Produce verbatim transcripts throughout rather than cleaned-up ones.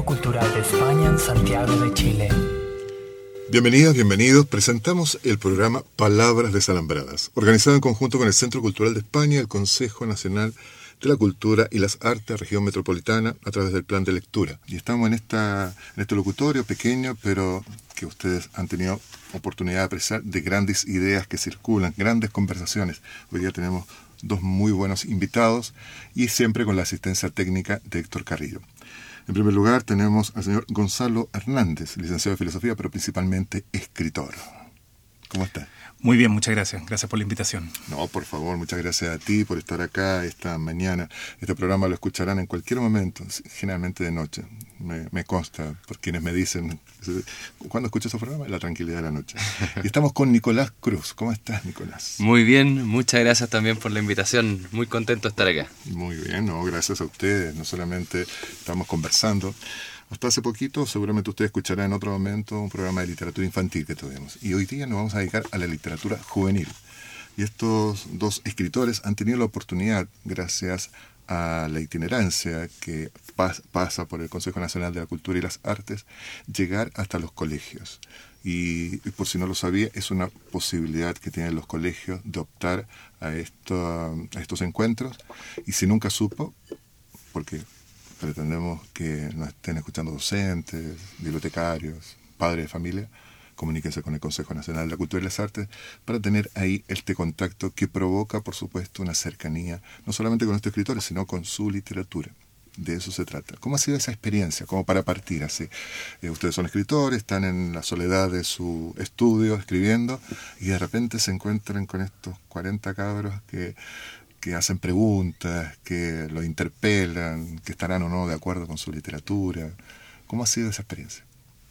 Cultural de España en Santiago de Chile. Bienvenidas, bienvenidos. Presentamos el programa Palabras Desalambradas, organizado en conjunto con el Centro Cultural de España y el Consejo Nacional de la Cultura y las Artes, región metropolitana, a través del plan de lectura. Y estamos en, esta, en este locutorio pequeño, pero que ustedes han tenido oportunidad de apreciar, de grandes ideas que circulan, grandes conversaciones. Hoy día tenemos dos muy buenos invitados y siempre con la asistencia técnica de Héctor Carrillo. En primer lugar tenemos al señor Gonzalo Hernández, licenciado en Filosofía, pero principalmente escritor. ¿Cómo está? Muy bien, muchas gracias. Gracias por la invitación. No, por favor, muchas gracias a ti por estar acá esta mañana. Este programa lo escucharán en cualquier momento, generalmente de noche. Me, me consta, por quienes me dicen, ¿cuándo escucho ese programa? La tranquilidad de la noche. Y estamos con Nicolás Cruz. ¿Cómo estás, Nicolás? Muy bien, muchas gracias también por la invitación. Muy contento de estar acá. Muy bien, no, gracias a ustedes. No solamente estamos conversando. Hasta hace poquito, seguramente ustedes escucharán en otro momento un programa de literatura infantil que tuvimos. Y hoy día nos vamos a dedicar a la literatura juvenil. Y estos dos escritores han tenido la oportunidad, gracias a la itinerancia que pas- pasa por el Consejo Nacional de la Cultura y las Artes, llegar hasta los colegios. Y, y por si no lo sabía, es una posibilidad que tienen los colegios de optar a, esto, a estos encuentros. Y si nunca supo, porque pretendemos que nos estén escuchando docentes, bibliotecarios, padres de familia, comuníquense con el Consejo Nacional de la Cultura y las Artes para tener ahí este contacto que provoca, por supuesto, una cercanía, no solamente con estos escritores, sino con su literatura. De eso se trata. ¿Cómo ha sido esa experiencia? Como para partir así. Eh, ustedes son escritores, están en la soledad de su estudio escribiendo y de repente se encuentran con estos cuarenta cabros que... que hacen preguntas, que lo interpelan, que estarán o no de acuerdo con su literatura. ¿Cómo ha sido esa experiencia?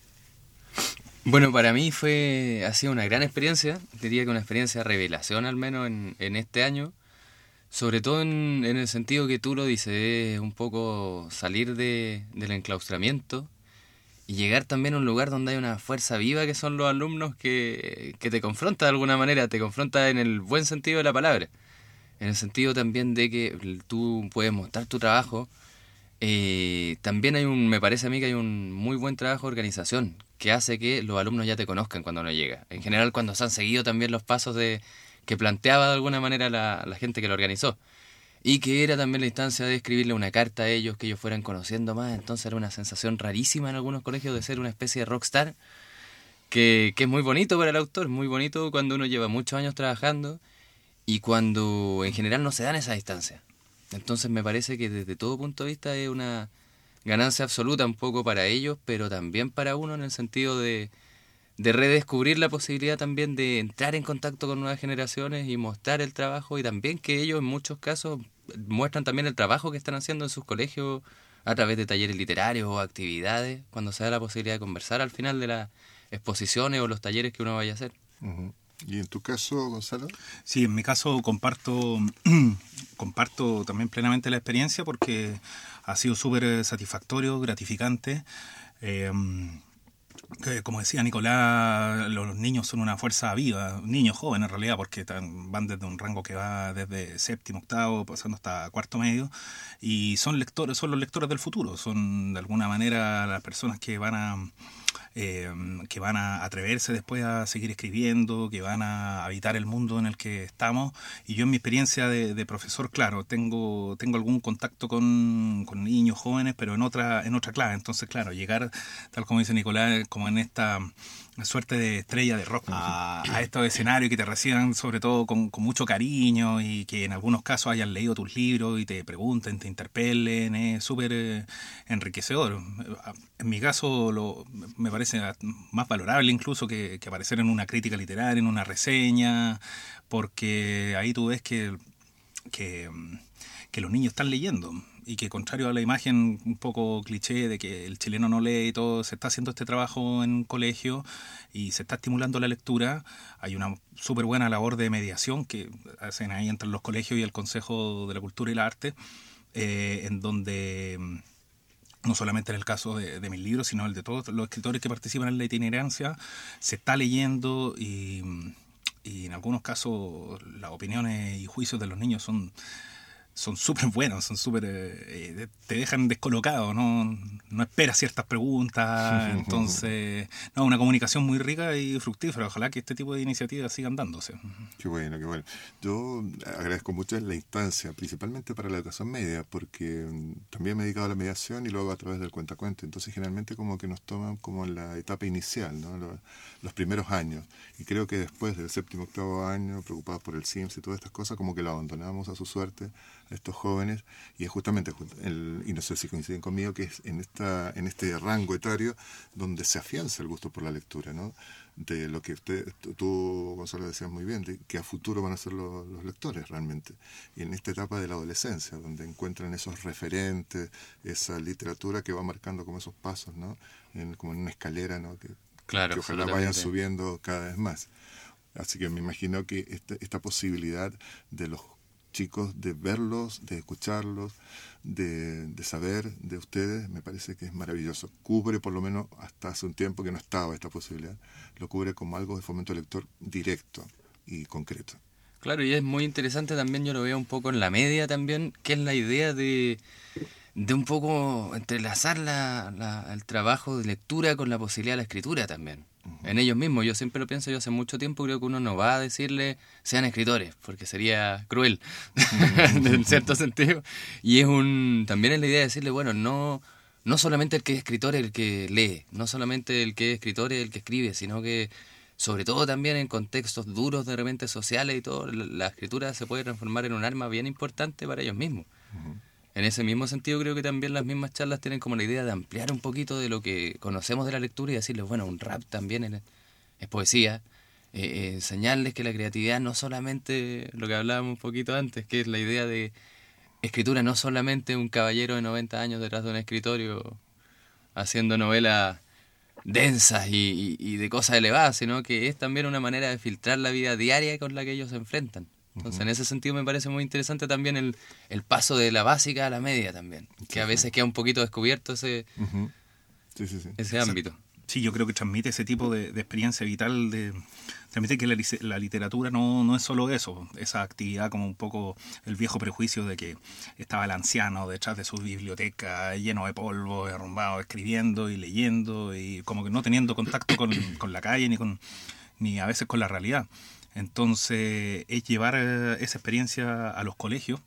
Bueno, para mí fue ha sido una gran experiencia, diría que una experiencia de revelación al menos en, en este año, sobre todo en, en el sentido que tú lo dices, es un poco salir de, del enclaustramiento y llegar también a un lugar donde hay una fuerza viva que son los alumnos que, que te confronta de alguna manera, te confronta en el buen sentido de la palabra. En el sentido también de que tú puedes mostrar tu trabajo. Eh, también hay un, me parece a mí que hay un muy buen trabajo de organización que hace que los alumnos ya te conozcan cuando uno llega. En general, cuando se han seguido también los pasos de que planteaba de alguna manera la, la gente que lo organizó. Y que era también la instancia de escribirle una carta a ellos, que ellos fueran conociendo más. Entonces era una sensación rarísima en algunos colegios de ser una especie de rockstar, que, que es muy bonito para el autor, muy bonito cuando uno lleva muchos años trabajando. Y cuando en general no se dan esa distancia. Entonces me parece que desde todo punto de vista es una ganancia absoluta un poco para ellos, pero también para uno en el sentido de, de redescubrir la posibilidad también de entrar en contacto con nuevas generaciones y mostrar el trabajo, y también que ellos en muchos casos muestran también el trabajo que están haciendo en sus colegios a través de talleres literarios o actividades, cuando se da la posibilidad de conversar al final de las exposiciones o los talleres que uno vaya a hacer. Uh-huh. ¿Y en tu caso, Gonzalo? Sí, en mi caso comparto comparto también plenamente la experiencia porque ha sido súper satisfactorio, gratificante. Eh, que, como decía Nicolás, los niños son una fuerza viva, niños jóvenes en realidad, porque están, van desde un rango que va desde séptimo, octavo, pasando hasta cuarto medio, y son lectores, son los lectores del futuro, son de alguna manera las personas que van a... Eh, que van a atreverse después a seguir escribiendo, que van a habitar el mundo en el que estamos. Y yo en mi experiencia de, de profesor, claro, tengo tengo algún contacto con, con niños jóvenes, pero en otra en otra clave. Entonces, claro, llegar, tal como dice Nicolás, como en esta suerte de estrella de rock a, a estos escenarios que te reciban sobre todo con, con mucho cariño y que en algunos casos hayan leído tus libros y te pregunten, te interpelen, es súper eh, enriquecedor. En mi caso lo, me parece más valorable incluso que, que aparecer en una crítica literaria, en una reseña, porque ahí tú ves que, que, que los niños están leyendo. Y que contrario a la imagen un poco cliché de que el chileno no lee y todo, se está haciendo este trabajo en un colegio y se está estimulando la lectura. Hay una súper buena labor de mediación que hacen ahí entre los colegios y el Consejo de la Cultura y la Arte, eh, en donde no solamente en el caso de, de mis libros, sino el de todos los escritores que participan en la itinerancia, se está leyendo y, y en algunos casos las opiniones y juicios de los niños son... son súper buenos, son súper eh, te dejan descolocado, no, no esperas ciertas preguntas, entonces, no, una comunicación muy rica y fructífera. Ojalá que este tipo de iniciativas sigan dándose. Qué bueno, qué bueno. Yo agradezco mucho la instancia, principalmente para la educación media, porque también me he dedicado a la mediación y luego a través del cuentacuento. Entonces, generalmente como que nos toman como en la etapa inicial, ¿no? Los, los primeros años. Y creo que después del séptimo, octavo año, preocupados por el S I M S y todas estas cosas, como que lo abandonamos a su suerte a estos jóvenes. Y es justamente, el, y no sé si coinciden conmigo, que es en, esta, en este rango etario donde se afianza el gusto por la lectura, ¿no? De lo que usted, tú, Gonzalo, decías muy bien, de que a futuro van a ser los, los lectores realmente. Y en esta etapa de la adolescencia, donde encuentran esos referentes, esa literatura que va marcando como esos pasos, ¿no? En, como en una escalera, ¿no? Que, claro, que ojalá vayan subiendo cada vez más. Así que me imagino que esta, esta posibilidad de los chicos de verlos, de escucharlos, de, de saber de ustedes, me parece que es maravilloso. Cubre, por lo menos hasta hace un tiempo que no estaba esta posibilidad, lo cubre como algo de fomento lector directo y concreto. Claro, y es muy interesante también, yo lo veo un poco en la media también, que es la idea de, de un poco entrelazar la, la, el trabajo de lectura con la posibilidad de la escritura también. En ellos mismos, yo siempre lo pienso, yo hace mucho tiempo creo que uno no va a decirle sean escritores, porque sería cruel, en cierto sentido. Y es un también es la idea de decirle, bueno, no, no solamente el que es escritor es el que lee, no solamente el que es escritor es el que escribe, sino que sobre todo también en contextos duros de repente sociales y todo, la, la escritura se puede transformar en un arma bien importante para ellos mismos. Uh-huh. En ese mismo sentido creo que también las mismas charlas tienen como la idea de ampliar un poquito de lo que conocemos de la lectura y decirles, bueno, un rap también es, es poesía, eh, eh, enseñarles que la creatividad no solamente, lo que hablábamos un poquito antes, que es la idea de escritura no solamente un caballero de noventa años detrás de un escritorio haciendo novelas densas y, y, y de cosas elevadas, sino que es también una manera de filtrar la vida diaria con la que ellos se enfrentan. Entonces, uh-huh. en ese sentido me parece muy interesante también el, el paso de la básica a la media también, sí, que a veces queda un poquito descubierto ese, uh-huh. sí, sí, sí. ese ámbito. Sí, yo creo que transmite ese tipo de, de experiencia vital, de transmite que la, la literatura no, no es solo eso, esa actividad como un poco el viejo prejuicio de que estaba el anciano detrás de su biblioteca lleno de polvo, derrumbado, escribiendo y leyendo y como que no teniendo contacto con, con la calle ni con ni a veces con la realidad. Entonces es llevar esa experiencia a los colegios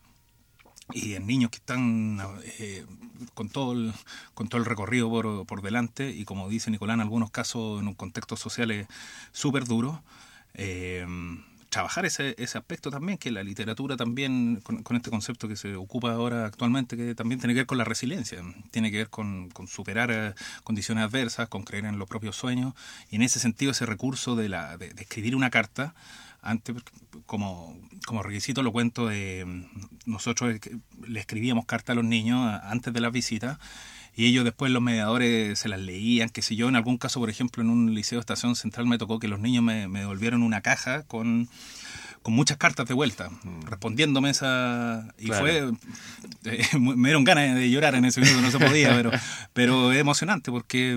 y en niños que están eh, con todo el, con todo el recorrido por, por delante y como dice Nicolás, en algunos casos en un contexto social súper duro, eh, trabajar ese, ese aspecto también, que la literatura también, con, con este concepto que se ocupa ahora actualmente, que también tiene que ver con la resiliencia, tiene que ver con, con superar eh, condiciones adversas, con creer en los propios sueños, y en ese sentido ese recurso de, la, de, de escribir una carta, antes como, como requisito lo cuento, de nosotros le escribíamos cartas a los niños antes de las visitas, y ellos después los mediadores se las leían, qué sé yo. En algún caso, por ejemplo, en un liceo de Estación Central me tocó que los niños me, me devolvieron una caja con, con muchas cartas de vuelta, mm. respondiéndome esa... Y claro. fue... Eh, me dieron ganas de llorar en ese minuto, no se podía, pero, pero es emocionante porque...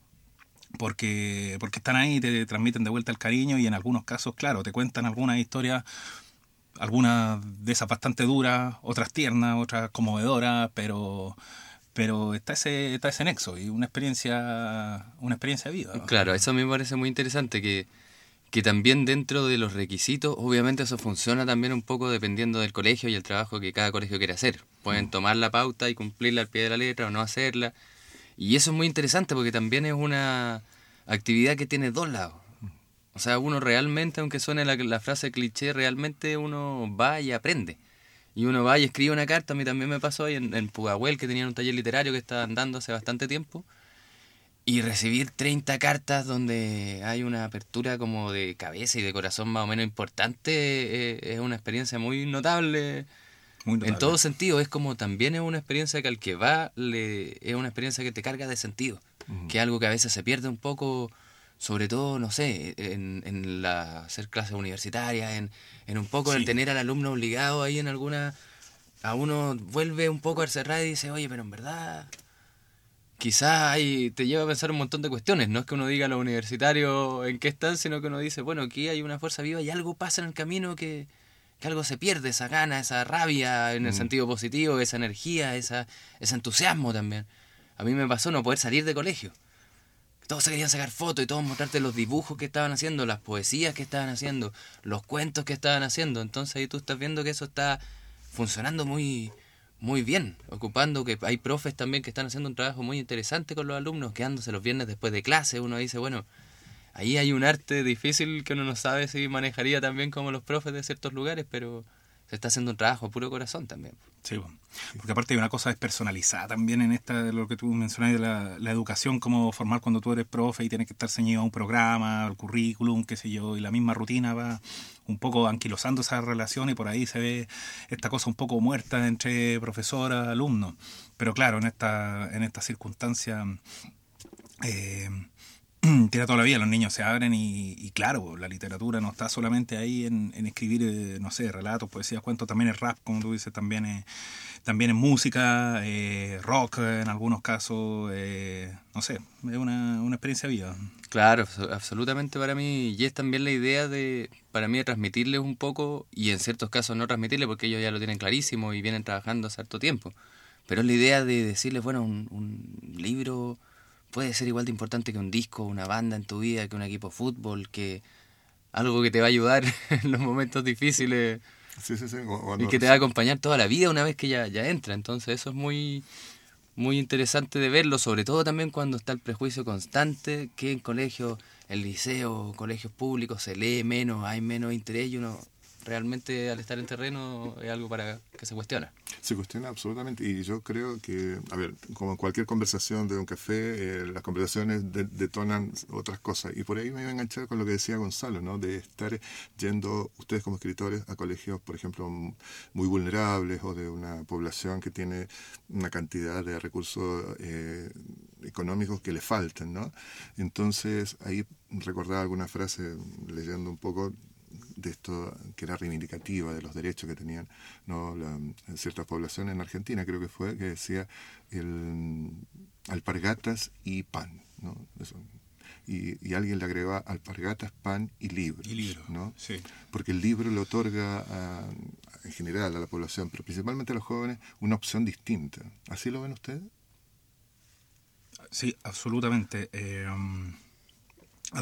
porque porque están ahí, te transmiten de vuelta el cariño y en algunos casos, claro, te cuentan algunas historias, algunas de esas bastante duras, otras tiernas, otras conmovedoras, pero... pero está ese está ese nexo y una experiencia una experiencia viva, ¿no? Claro, eso a mí me parece muy interesante, que, que también dentro de los requisitos, obviamente eso funciona también un poco dependiendo del colegio y el trabajo que cada colegio quiere hacer. Pueden mm. tomar la pauta y cumplirla al pie de la letra o no hacerla. Y eso es muy interesante porque también es una actividad que tiene dos lados. O sea, uno realmente, aunque suene la, la frase cliché, realmente uno va y aprende. Y uno va y escribe una carta. A mí también me pasó ahí en, en Pudahuel, que tenían un taller literario que estaban dando hace bastante tiempo. Y recibir treinta cartas donde hay una apertura como de cabeza y de corazón más o menos importante eh, es una experiencia muy notable. Muy notable. En todo sentido, es como también es una experiencia que al que va, le, es una experiencia que te carga de sentido. Uh-huh. Que es algo que a veces se pierde un poco, sobre todo, no sé, en, en la hacer clases universitarias, en, en un poco sí. el tener al alumno obligado ahí en alguna... A uno vuelve un poco a cerrar y dice, oye, pero en verdad... Quizás ahí te lleva a pensar un montón de cuestiones. No es que uno diga a los universitarios en qué están, sino que uno dice, bueno, aquí hay una fuerza viva y algo pasa en el camino que, que algo se pierde, esa gana, esa rabia en el Mm. sentido positivo, esa energía, esa, ese entusiasmo también. A mí me pasó no poder salir de colegio. Todos se querían sacar fotos y todos mostrarte los dibujos que estaban haciendo, las poesías que estaban haciendo, los cuentos que estaban haciendo. Entonces ahí tú estás viendo que eso está funcionando muy, muy bien, ocupando que hay profes también que están haciendo un trabajo muy interesante con los alumnos, quedándose los viernes después de clase. Uno dice, bueno, ahí hay un arte difícil que uno no sabe si manejaría también como los profes de ciertos lugares, pero se está haciendo un trabajo a puro corazón también. Sí, porque aparte hay una cosa despersonalizada también en esta, de lo que tú mencionas de la, la educación, como formar cuando tú eres profe y tienes que estar ceñido a un programa, al currículum, qué sé yo, y la misma rutina va un poco anquilosando esa relación y por ahí se ve esta cosa un poco muerta entre profesor y alumno. Pero claro, en esta, en esta circunstancia eh, tira toda la vida, los niños se abren y, y claro, la literatura no está solamente ahí en, en escribir, eh, no sé, relatos, poesías, cuentos, también es rap, como tú dices, también es, también es música, eh, rock en algunos casos, eh, no sé, es una, una experiencia viva. Claro, abso- absolutamente para mí, y es también la idea de, para mí, de transmitirles un poco, y en ciertos casos no transmitirles porque ellos ya lo tienen clarísimo y vienen trabajando hace harto tiempo, pero es la idea de decirles, bueno, un, un libro puede ser igual de importante que un disco, una banda en tu vida, que un equipo de fútbol, que algo que te va a ayudar en los momentos difíciles Sí, sí, sí. cu- y cuando- que te va a acompañar toda la vida una vez que ya, ya entra. Entonces eso es muy, muy interesante de verlo, sobre todo también cuando está el prejuicio constante que en colegios, en liceos, colegios públicos se lee menos, hay menos interés y uno realmente al estar en terreno es algo para que se cuestiona. Se cuestiona absolutamente y yo creo que, a ver, como en cualquier conversación de un café, eh, las conversaciones de- detonan otras cosas y por ahí me iba a enganchar con lo que decía Gonzalo, ¿no? De estar yendo ustedes como escritores a colegios, por ejemplo, m- muy vulnerables o de una población que tiene una cantidad de recursos eh, económicos que le faltan, ¿no? Entonces ahí recordaba alguna frase leyendo un poco de esto que era reivindicativa de los derechos que tenían, ¿no? La, ciertas poblaciones en Argentina, creo que fue, que decía el, alpargatas y pan, ¿no? Eso. Y, y alguien le agregaba alpargatas, pan y libros, Y libros, ¿no? sí. Porque el libro le otorga a, en general a la población, pero principalmente a los jóvenes, una opción distinta. ¿Así lo ven ustedes? Sí, absolutamente. Eh, a,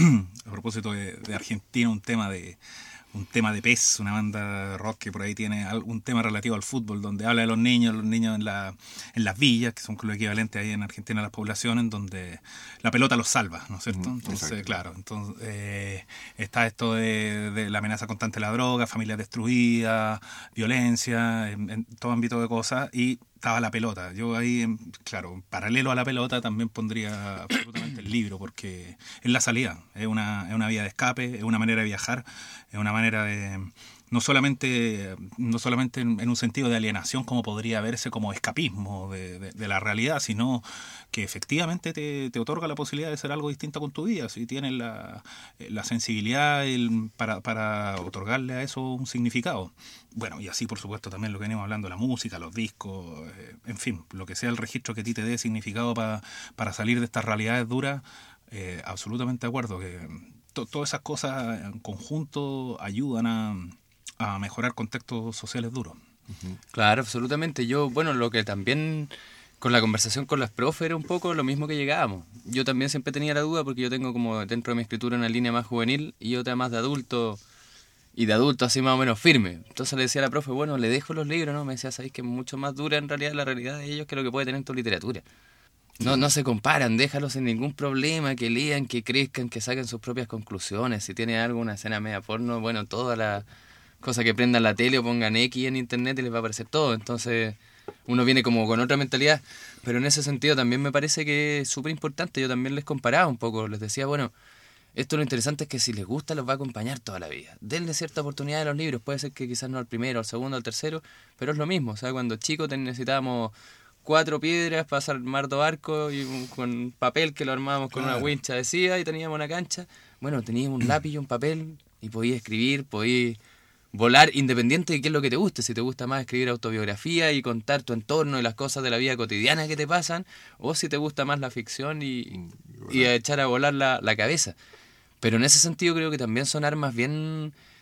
a propósito de, de Argentina, un tema de un tema de P E S, una banda rock que por ahí tiene un tema relativo al fútbol, donde habla de los niños, los niños en, la, en las villas, que son lo equivalente ahí en Argentina a las poblaciones, donde la pelota los salva, ¿no es cierto? Mm, Entonces, exacto. claro, entonces eh, está esto de, de la amenaza constante de la droga, familias destruidas, violencia, en, en todo ámbito de cosas, y estaba la pelota. Yo ahí, claro, paralelo a la pelota también pondría absolutamente el libro, porque es la salida, es una, es una vía de escape, es una manera de viajar, es una manera de, no solamente, no solamente en, en un sentido de alienación como podría verse como escapismo de, de, de la realidad, sino que efectivamente te, te otorga la posibilidad de ser algo distinto con tu vida, si tienes la, la sensibilidad el, para, para otorgarle a eso un significado. Bueno, y así por supuesto también lo que venimos hablando, la música, los discos, eh, en fin, lo que sea el registro que a ti te dé significado pa, para salir de estas realidades duras, eh, absolutamente de acuerdo, que to, todas esas cosas en conjunto ayudan a, a mejorar contextos sociales duros. Claro, absolutamente. Yo, bueno, lo que también con la conversación con las profes era un poco lo mismo que llegábamos. Yo también siempre tenía la duda porque yo tengo como dentro de mi escritura una línea más juvenil y otra más de adulto y de adulto así más o menos firme. Entonces le decía a la profe, bueno, le dejo los libros, ¿no? Me decía, sabéis que es mucho más dura en realidad la realidad de ellos que lo que puede tener tu literatura. No, no se comparan, déjalos sin ningún problema, que lean, que crezcan, que saquen sus propias conclusiones. Si tienen algo, una escena media porno, bueno, todas las cosas que prendan la tele o pongan X en internet y les va a aparecer todo. Entonces uno viene como con otra mentalidad. Pero en ese sentido también me parece que es súper importante. Yo también les comparaba un poco, les decía, bueno, esto lo interesante es que si les gusta los va a acompañar toda la vida. Denle cierta oportunidad a los libros, puede ser que quizás no al primero, al segundo, al tercero, pero es lo mismo. O sea, cuando chicos necesitábamos cuatro piedras para armar dos arcos y un, con papel que lo armábamos con Claro. una wincha de decía y teníamos una cancha. Bueno, tenías un lápiz y un papel y podías escribir, podías volar independiente de qué es lo que te guste. Si te gusta más escribir autobiografía y contar tu entorno y las cosas de la vida cotidiana que te pasan, o si te gusta más la ficción y, y echar a volar la, la cabeza. Pero en ese sentido creo que también son armas bien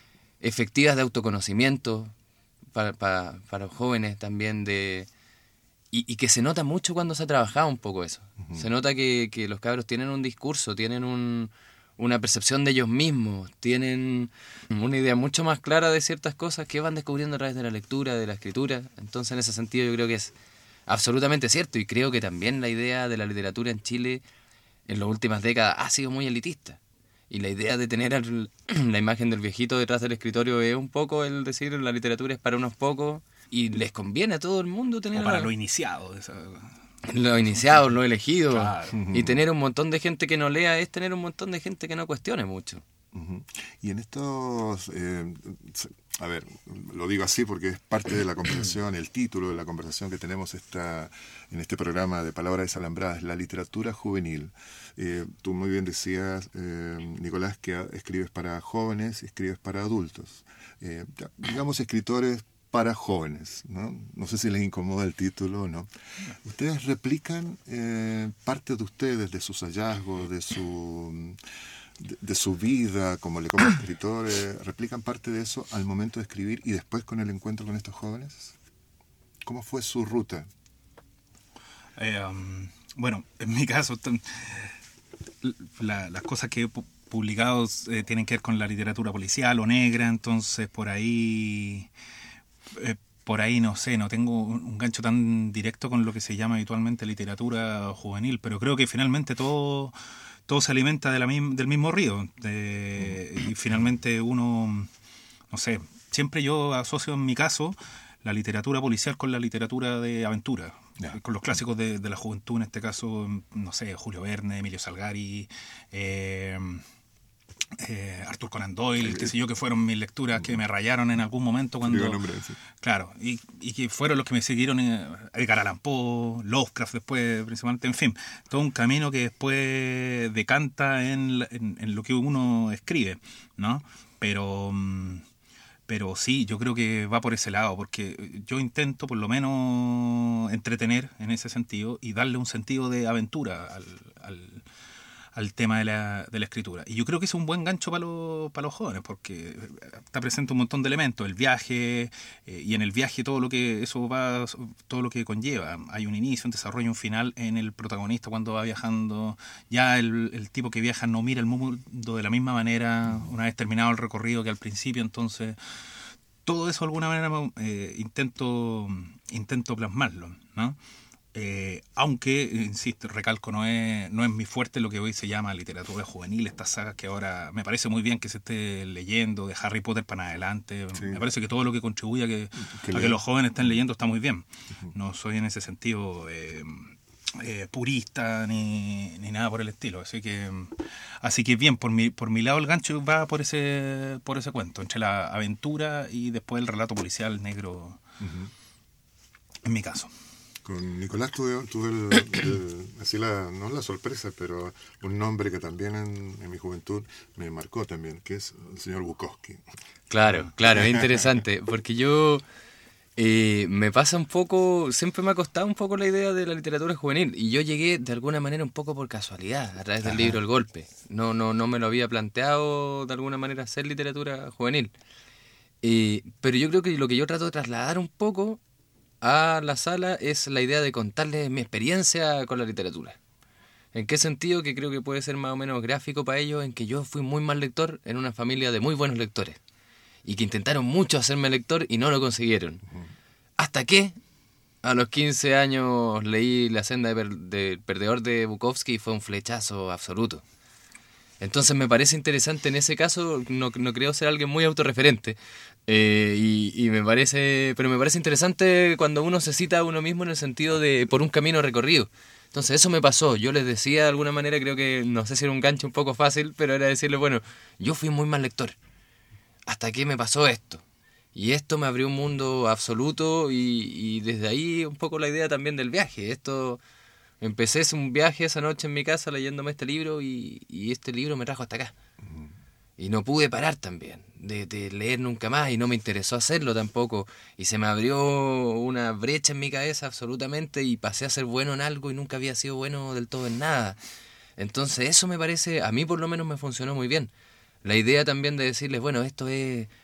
efectivas de autoconocimiento para, para, para los jóvenes también, de y, y que se nota mucho cuando se ha trabajado un poco eso. Uh-huh. Se nota que, que los cabros tienen un discurso, tienen un, una percepción de ellos mismos, tienen una idea mucho más clara de ciertas cosas que van descubriendo a través de la lectura, de la escritura. Entonces, en ese sentido, yo creo que es absolutamente cierto, y creo que también la idea de la literatura en Chile en las últimas décadas ha sido muy elitista. Y la idea de tener el, la imagen del viejito detrás del escritorio es un poco el decir la literatura es para unos pocos y les conviene a todo el mundo tener... O para la... lo iniciado. Esa... Lo iniciado, lo elegido. Claro. Y tener un montón de gente que no lea es tener un montón de gente que no cuestione mucho. Uh-huh. Y en estos... Eh, a ver, lo digo así porque es parte de la conversación, el título de la conversación que tenemos esta, en este programa de Palabras Desalambradas, la literatura juvenil. Eh, tú muy bien decías, eh, Nicolás, que escribes para jóvenes, escribes para adultos. Eh, digamos, escritores para jóvenes, ¿no? No sé si les incomoda el título o no. Ustedes replican eh, parte de ustedes, de sus hallazgos, de su... De, de su vida como, le, como escritor, eh, replican parte de eso al momento de escribir y después con el encuentro con estos jóvenes. ¿Cómo fue su ruta? Eh, um, bueno, en mi caso, la, las cosas que he publicado eh, tienen que ver con la literatura policial o negra, entonces por ahí, eh, por ahí no sé, no tengo un gancho tan directo con lo que se llama habitualmente literatura juvenil, pero creo que finalmente todo... todo se alimenta de la, del mismo río. De, y finalmente uno, no sé, siempre yo asocio en mi caso la literatura policial con la literatura de aventura. Yeah. Con los clásicos de, de la juventud, en este caso, no sé, Julio Verne, Emilio Salgari, eh, eh, Arthur Conan Doyle, qué sé yo, que fueron mis lecturas que me rayaron en algún momento cuando... Nombre, sí. Claro, y, y que fueron los que me siguieron, eh, Edgar Allan Poe, Lovecraft después, principalmente, en fin, todo un camino que después decanta en, en, en lo que uno escribe, ¿no? Pero... Pero sí, yo creo que va por ese lado, porque yo intento por lo menos entretener en ese sentido y darle un sentido de aventura al... al al tema de la, de la escritura. Y yo creo que es un buen gancho para, lo, para los jóvenes, porque está presente un montón de elementos, el viaje, eh, y en el viaje todo lo que eso va, todo lo que conlleva. Hay un inicio, un desarrollo, un final en el protagonista cuando va viajando. Ya el, el tipo que viaja no mira el mundo de la misma manera una vez terminado el recorrido que al principio, entonces todo eso de alguna manera eh, intento, intento plasmarlo, ¿no? Eh, aunque, insisto, recalco, no es, no es mi fuerte lo que hoy se llama literatura juvenil, estas sagas que ahora me parece muy bien que se esté leyendo, de Harry Potter para adelante. Sí. Me parece que todo lo que contribuye a que, a que los jóvenes estén leyendo está muy bien. Uh-huh. No soy en ese sentido eh, eh, purista ni, ni nada por el estilo. Así que así que bien, por mi, por mi lado el gancho va por ese, por ese cuento, entre la aventura y después el relato policial negro, uh-huh. En mi caso. Con Nicolás tuve, tuve el, el, así la, no la sorpresa, pero un nombre que también en, en mi juventud me marcó también, que es el señor Bukowski. Claro, claro, es interesante, porque yo eh, me pasa un poco, siempre me ha costado un poco la idea de la literatura juvenil, y yo llegué de alguna manera un poco por casualidad, a través del Ajá. libro El Golpe. No, no, no me lo había planteado de alguna manera hacer literatura juvenil. Eh, pero yo creo que lo que yo trato de trasladar un poco a la sala es la idea de contarles mi experiencia con la literatura. ¿En qué sentido? Que creo que puede ser más o menos gráfico para ellos, en que yo fui muy mal lector en una familia de muy buenos lectores y que intentaron mucho hacerme lector y no lo consiguieron. Uh-huh. Hasta que a los quince años leí La senda del per- de perdedor de Bukowski y fue un flechazo absoluto. Entonces me parece interesante en ese caso, no, no creo ser alguien muy autorreferente, eh, y, y me parece, pero me parece interesante cuando uno se cita a uno mismo en el sentido de por un camino recorrido. Entonces eso me pasó, yo les decía de alguna manera, creo que, no sé si era un gancho un poco fácil, pero era decirles, bueno, yo fui muy mal lector, hasta que me pasó esto. Y esto me abrió un mundo absoluto y, y desde ahí un poco la idea también del viaje. Esto... Empecé un viaje esa noche en mi casa leyéndome este libro y, y este libro me trajo hasta acá. Uh-huh. Y no pude parar también de, de leer nunca más y no me interesó hacerlo tampoco. Y se me abrió una brecha en mi cabeza absolutamente y pasé a ser bueno en algo y nunca había sido bueno del todo en nada. Entonces eso me parece, a mí por lo menos me funcionó muy bien. La idea también de decirles, bueno, esto es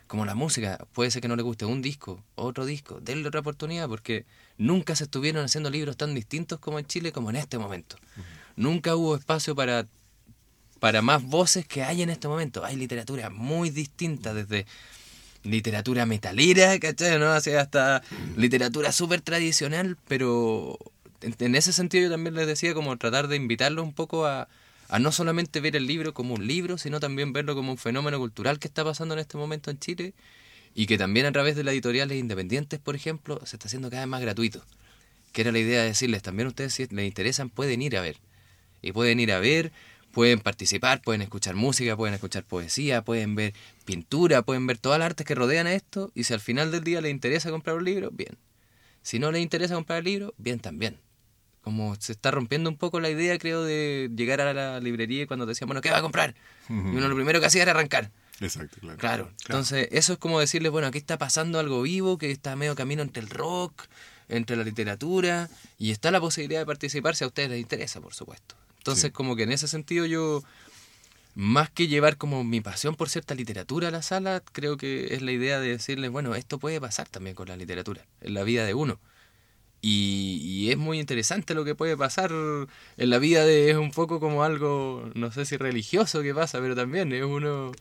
como la música, puede ser que no le guste un disco, otro disco, denle otra oportunidad, porque nunca se estuvieron haciendo libros tan distintos como en Chile como en este momento. Uh-huh. Nunca hubo espacio para, para más voces que hay en este momento. Hay literatura muy distinta, desde literatura metalera, ¿cachai? ¿No? Hasta literatura súper tradicional, pero en, en ese sentido yo también les decía como tratar de invitarlos un poco a, a no solamente ver el libro como un libro, sino también verlo como un fenómeno cultural que está pasando en este momento en Chile y que también a través de las editoriales independientes, por ejemplo, se está haciendo cada vez más gratuito. Que era la idea de decirles, también ustedes si les interesan pueden ir a ver. Y pueden ir a ver... Pueden participar, pueden escuchar música, pueden escuchar poesía, pueden ver pintura, pueden ver todas las artes que rodean a esto, y si al final del día les interesa comprar un libro, bien. Si no les interesa comprar el libro, bien también. Como se está rompiendo un poco la idea, creo, de llegar a la librería y cuando te decían, bueno, ¿qué va a comprar? Uh-huh. Y uno lo primero que hacía era arrancar. Exacto, claro. Claro. Claro. Entonces, eso es como decirles, bueno, aquí está pasando algo vivo, que está medio camino entre el rock, entre la literatura, y está la posibilidad de participar si a ustedes les interesa, por supuesto. Entonces, sí. Como que en ese sentido yo, más que llevar como mi pasión por cierta literatura a la sala, creo que es la idea de decirles, bueno, esto puede pasar también con la literatura, en la vida de uno. Y, y es muy interesante lo que puede pasar en la vida de, es un poco como algo, no sé si religioso que pasa, pero también es uno,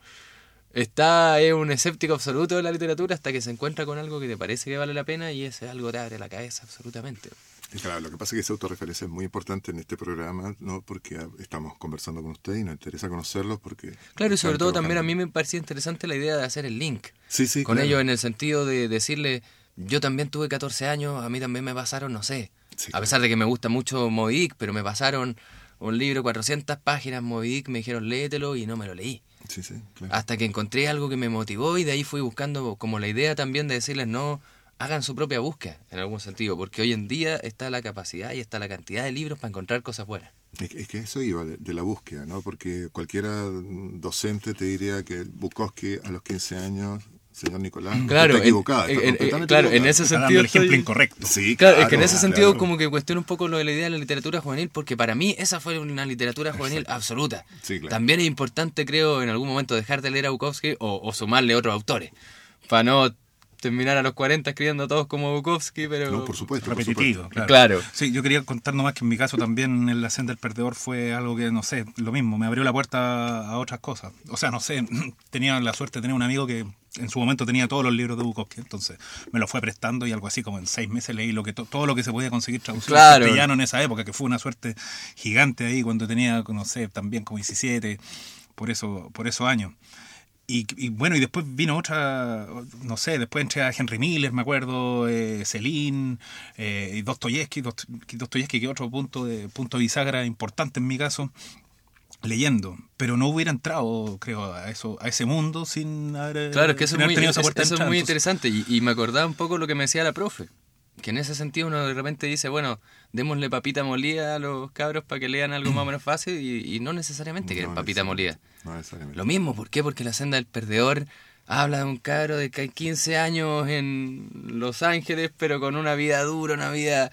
está, es un escéptico absoluto de la literatura hasta que se encuentra con algo que te parece que vale la pena y ese algo te abre la cabeza absolutamente. Claro, lo que pasa es que esa autorreferencia es muy importante en este programa, ¿no? Porque estamos conversando con usted y nos interesa conocerlos porque... Claro, y sobre todo también a mí me parecía interesante la idea de hacer el link sí, sí, con claro. ellos en el sentido de decirle, yo también tuve catorce años, a mí también me pasaron, no sé, sí, a pesar claro. de que me gusta mucho Moby Dick, pero me pasaron un libro, cuatrocientas páginas, Moby Dick, me dijeron léetelo y no me lo leí. Sí, sí, claro. Hasta que encontré algo que me motivó y de ahí fui buscando como la idea también de decirles, no... hagan su propia búsqueda, en algún sentido, porque hoy en día está la capacidad y está la cantidad de libros para encontrar cosas buenas. Es que eso iba de, de la búsqueda, ¿no? Porque cualquiera docente te diría que Bukowski a los quince años, señor Nicolás, claro, está equivocado. En, está en, completamente claro, equivocado. en ese está sentido... dando el ejemplo estoy... incorrecto. Sí, claro, claro, es que en ese claro. sentido como que cuestiono un poco lo de la idea de la literatura juvenil, porque para mí esa fue una literatura juvenil Exacto. absoluta. Sí, claro. También es importante, creo, en algún momento dejar de leer a Bukowski o, o sumarle otros autores, para no... terminar a los cuarenta escribiendo todos como Bukowski, pero... No, por supuesto. Repetitivo, por supuesto. Claro. claro. Sí, yo quería contar nomás que en mi caso también en La Senda del Perdedor fue algo que, no sé, lo mismo, me abrió la puerta a otras cosas. O sea, no sé, tenía la suerte de tener un amigo que en su momento tenía todos los libros de Bukowski, entonces me lo fue prestando y algo así como en seis meses leí lo que to- todo lo que se podía conseguir traducido Claro. en castellano en esa época, que fue una suerte gigante ahí cuando tenía, no sé, también como diecisiete, por eso, por esos años. Y, y bueno, y después vino otra, no sé, después entré a Henry Miller, me acuerdo, eh, Celine, eh, y Dostoyevsky, Dost- Dostoyevsky, que es otro punto de punto de bisagra importante en mi caso, leyendo. Pero no hubiera entrado, creo, a eso a ese mundo sin haber, Claro, es que eso, sin es haber muy, tenido es, esa puerta de eso es entrada. muy Entonces, interesante y, y me acordaba un poco lo que me decía la profe, que en ese sentido uno de repente dice, bueno, démosle papita molida a los cabros para que lean algo más o menos fácil y, y no necesariamente quieren No papita molida. No necesariamente. Lo mismo, ¿por qué? Porque La Senda del Perdedor habla de un cabro de que hay quince años en Los Ángeles, pero con una vida dura, una vida...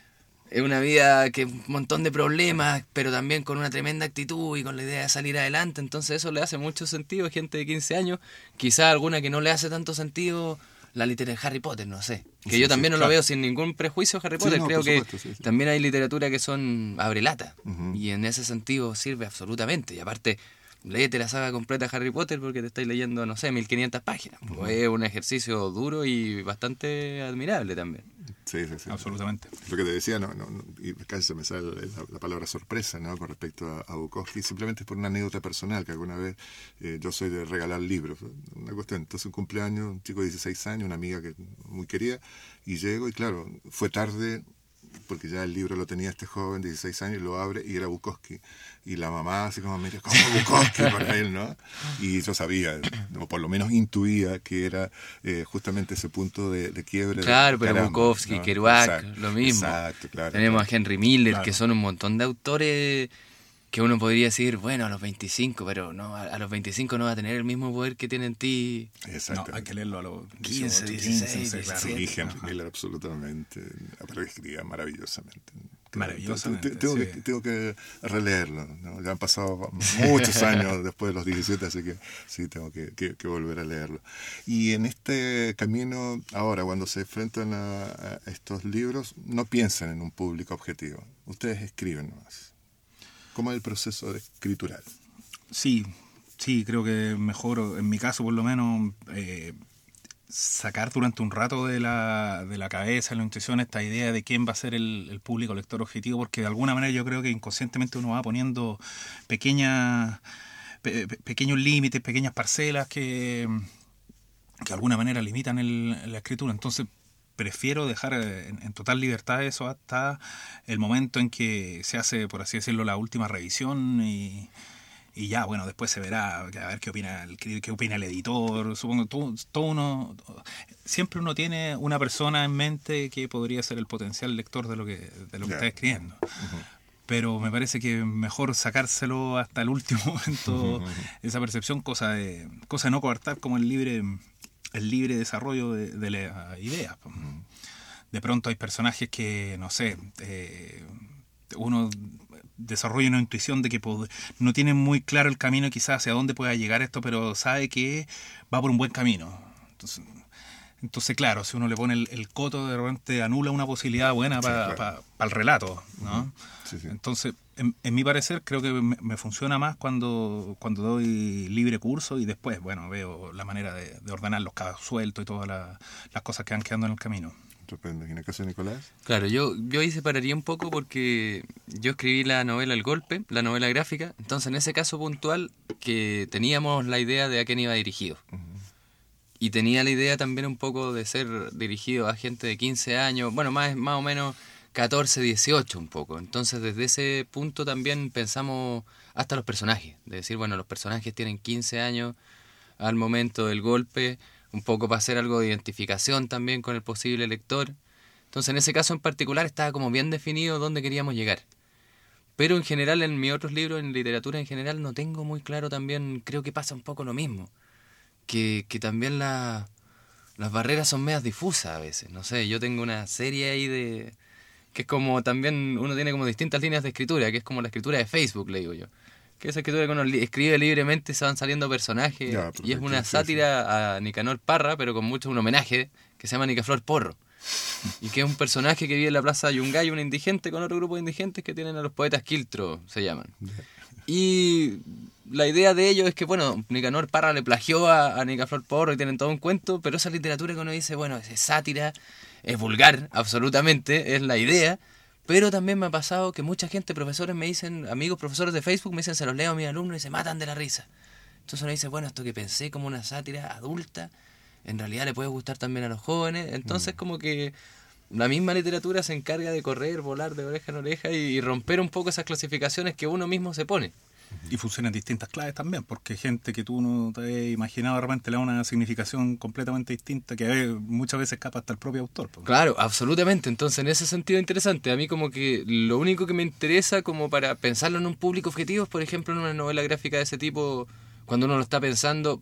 Es una vida que un montón de problemas, pero también con una tremenda actitud y con la idea de salir adelante. Entonces eso le hace mucho sentido a gente de quince años. Quizá alguna que no le hace tanto sentido la literatura de Harry Potter, no sé. Que Sí, yo sí, también no claro. lo veo sin ningún prejuicio Harry Sí, Potter. no, Creo por que supuesto, sí, sí. también hay literatura que son abrelata. Ujú. Y en ese sentido sirve absolutamente. Y aparte, léete la saga completa de Harry Potter porque te estáis leyendo, no sé, mil quinientas páginas. Ujú. Es un ejercicio duro y bastante admirable también. Sí, sí, sí. absolutamente. Lo que te decía, no, no, no, y casi se me sale la, la palabra sorpresa, ¿no? Con respecto a, a Bukowski, simplemente es por una anécdota personal, que alguna vez eh, yo soy de regalar libros, una cuestión, entonces un cumpleaños, un chico de dieciséis años, una amiga que muy quería, y llego y claro, fue tarde, porque ya el libro lo tenía este joven de dieciséis años, y lo abre y era Bukowski. Y la mamá así como, mira, ¿cómo Bukowski para él, no? Y yo sabía, o por lo menos intuía, que era eh, justamente ese punto de, de quiebre. Claro, de, pero caramba, Bukowski, ¿no? Kerouac, Exacto, lo mismo. Exacto, claro. Tenemos claro. a Henry Miller, Claro. que son un montón de autores que uno podría decir, bueno, a los veinticinco, pero no, a, a los veinticinco no va a tener el mismo poder que tiene en ti. Exacto. No, hay que leerlo a los quince, dieciocho, dieciséis, quince, claro. Sí, diecisiete. Henry Ajá. Miller absolutamente, pero escribía maravillosamente. Maravillosamente, tengo, sí. que, tengo que releerlo, ¿no? Ya han pasado muchos años después de los diecisiete, así que sí, tengo que, que, que volver a leerlo. Y en este camino, ahora, cuando se enfrentan a, a estos libros, no piensan en un público objetivo. Ustedes escriben nomás. ¿Cómo es el proceso de escritural? Sí, sí, creo que mejor, en mi caso por lo menos, eh, sacar durante un rato de la, de la cabeza, de la intuición, esta idea de quién va a ser el, el público lector objetivo, porque de alguna manera yo creo que inconscientemente uno va poniendo pequeñas, pe, pequeños límites, pequeñas parcelas que, que de alguna manera limitan el, la escritura. Entonces prefiero dejar en, en total libertad eso hasta el momento en que se hace, por así decirlo, la última revisión y... Y ya, bueno, después se verá, a ver qué opina el, qué opina el editor. Supongo todo, todo uno, siempre uno tiene una persona en mente que podría ser el potencial lector de lo que, de lo que yeah. está escribiendo. Uh-huh. Pero me parece que mejor sacárselo hasta el último momento, uh-huh. esa percepción, cosa de, cosa de no coartar como el libre, el libre desarrollo de, de la idea. Uh-huh. De pronto hay personajes que, no sé, eh, uno desarrolla una intuición de que pod- no tiene muy claro el camino quizás hacia dónde pueda llegar esto, pero sabe que va por un buen camino. Entonces, entonces claro, si uno le pone el, el coto, de repente anula una posibilidad buena para sí, claro. pa, pa el relato, ¿no? Uh-huh. Sí, sí. Entonces, en, en mi parecer, creo que me, me funciona más cuando, cuando doy libre curso y después, bueno, veo la manera de, de ordenar los cabos sueltos y todas la, las cosas que van quedando en el camino. Estupendo. ¿Y en el caso de Nicolás? Claro, yo, yo ahí separaría un poco porque yo escribí la novela El Golpe, la novela gráfica, entonces en ese caso puntual que teníamos la idea de a quién iba dirigido. Uh-huh. Y tenía la idea también un poco de ser dirigido a gente de quince años, bueno, más, más o menos catorce, dieciocho un poco. Entonces desde ese punto también pensamos hasta los personajes, de decir, bueno, los personajes tienen quince años al momento del golpe, un poco para hacer algo de identificación también con el posible lector. Entonces en ese caso en particular estaba como bien definido dónde queríamos llegar. Pero en general en mis otros libros, en literatura en general, no tengo muy claro también, creo que pasa un poco lo mismo. Que, que también la, las barreras son medias difusas a veces. No sé, yo tengo una serie ahí de... que es como también, uno tiene como distintas líneas de escritura, que es como la escritura de Facebook, le digo yo. Que esa escritura que uno escribe libremente, se van saliendo personajes, ya, y es una sátira a Nicanor Parra, pero con mucho un homenaje, que se llama Nicaflor Porro. Y que es un personaje que vive en la plaza Yungay, un indigente con otro grupo de indigentes que tienen a los poetas Quiltro, se llaman. Y la idea de ellos es que, bueno, Nicanor Parra le plagió a, a Nicaflor Porro y tienen todo un cuento, pero esa literatura que uno dice, bueno, es sátira, es vulgar, absolutamente, es la idea. Pero también me ha pasado que mucha gente, profesores me dicen, amigos profesores de Facebook, me dicen, se los leo a mis alumnos y se matan de la risa. Entonces uno dice, bueno, esto que pensé como una sátira adulta, en realidad le puede gustar también a los jóvenes. Entonces mm. como que la misma literatura se encarga de correr, volar de oreja en oreja y, y romper un poco esas clasificaciones que uno mismo se pone. Y funcionan distintas claves también, porque gente que tú no te habías imaginado de repente le da una significación completamente distinta que muchas veces escapa hasta el propio autor. Pues. Claro, absolutamente. Entonces, en ese sentido interesante. A mí como que lo único que me interesa como para pensarlo en un público objetivo es, por ejemplo, en una novela gráfica de ese tipo, cuando uno lo está pensando